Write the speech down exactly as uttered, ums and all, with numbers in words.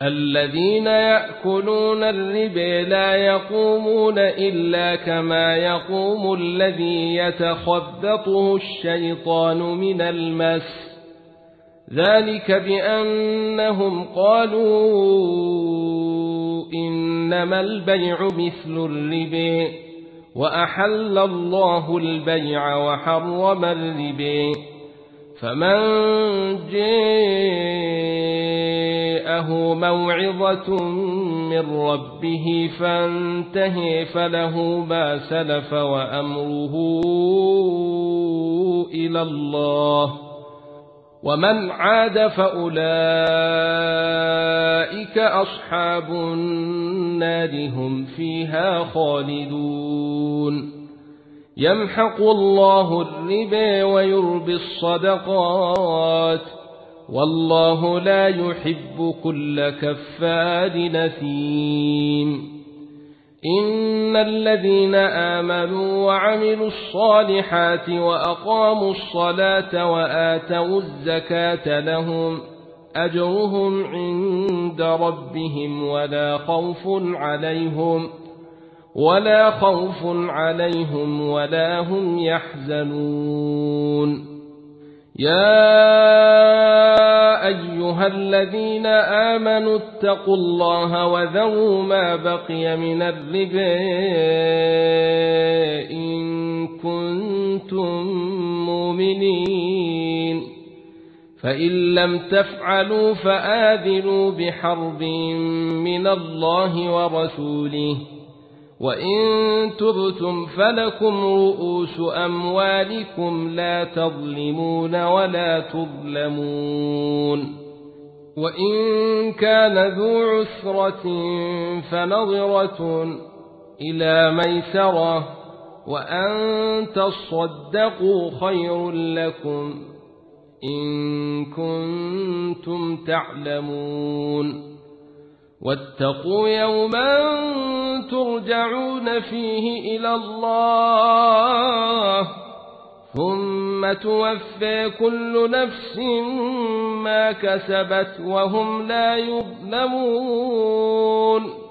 الذين يأكلون الربا لا يقومون إلا كما يقوم الذي يتخبطه الشيطان من المس ذلك بأنهم قالوا إنما البيع مثل الربا وأحل الله البيع وحرم الربا فمن جاءه موعظة من ربه فانتهى فله ما سلف وأمره إلى الله ومن عاد فأولئك أصحاب النار هم فيها خالدون يمحق الله الربا ويربي الصدقات والله لا يحب كل كفار نثيم إن الذين آمنوا وعملوا الصالحات وأقاموا الصلاة وآتوا الزكاة لهم أجرهم عند ربهم ولا خوف عليهم ولا خوف عليهم ولا هم يحزنون يا أيها الذين آمنوا اتقوا الله وذروا ما بقي من الربا إن كنتم مؤمنين فإن لم تفعلوا فآذنوا بحرب من الله ورسوله وإن تبتم فلكم رؤوس أموالكم لا تظلمون ولا تظلمون وإن كان ذو عسرة فنظرة إلى ميسرة وأن تصدقوا خير لكم إن كنتم تعلمون واتقوا يوما ترجعون فيه إلى الله ثم توفى كل نفس ما كسبت وهم لا يظلمون